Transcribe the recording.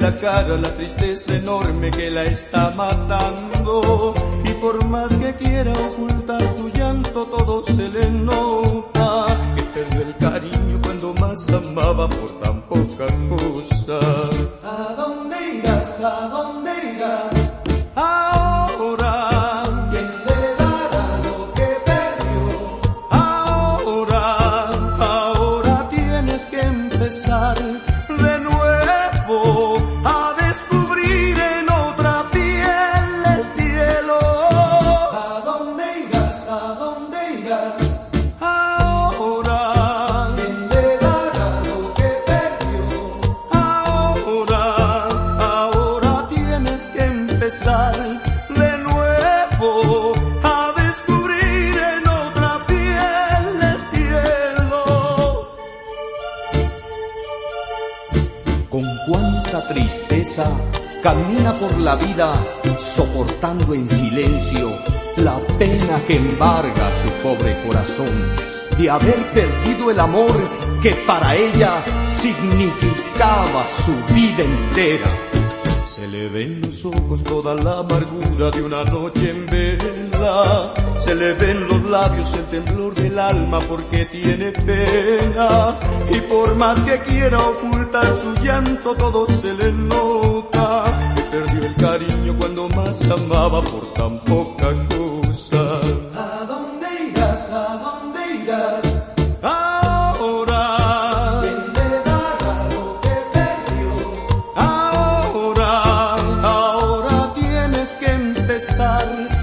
la cara la tristeza enorme que la está matando. Y por más que quiera ocultar su llanto, todo se le nota, que perdió el cariño cuando más amaba por tan poca cosa. ¿A dónde irás? ¿A dónde irás? Ahora, ¿quién le dará lo que perdió? ahora tienes que empezar de nuevo a descubrir en otra piel el cielo. ¿A dónde irás? ¿A dónde irás? Ahora, ¿quién le dará lo que perdió? ahora tienes que empezar de nuevo a descubrir en otra piel el cielo. Con cuánta tristeza camina por la vida, soportando en silencio la pena que embarga su pobre corazón, de haber perdido el amor que para ella significaba su vida entera. Se le ve en los ojos toda la amargura de una noche en vela. Se le ven los labios el temblor del alma porque tiene pena. Y por más que quiera ocultar su llanto, todo se le nota, que perdió el cariño cuando más amaba por tan poca cosa. ¿A dónde irás? ¿A dónde irás? Ahora, ¿quién le dará lo que perdió? ahora tienes que empezar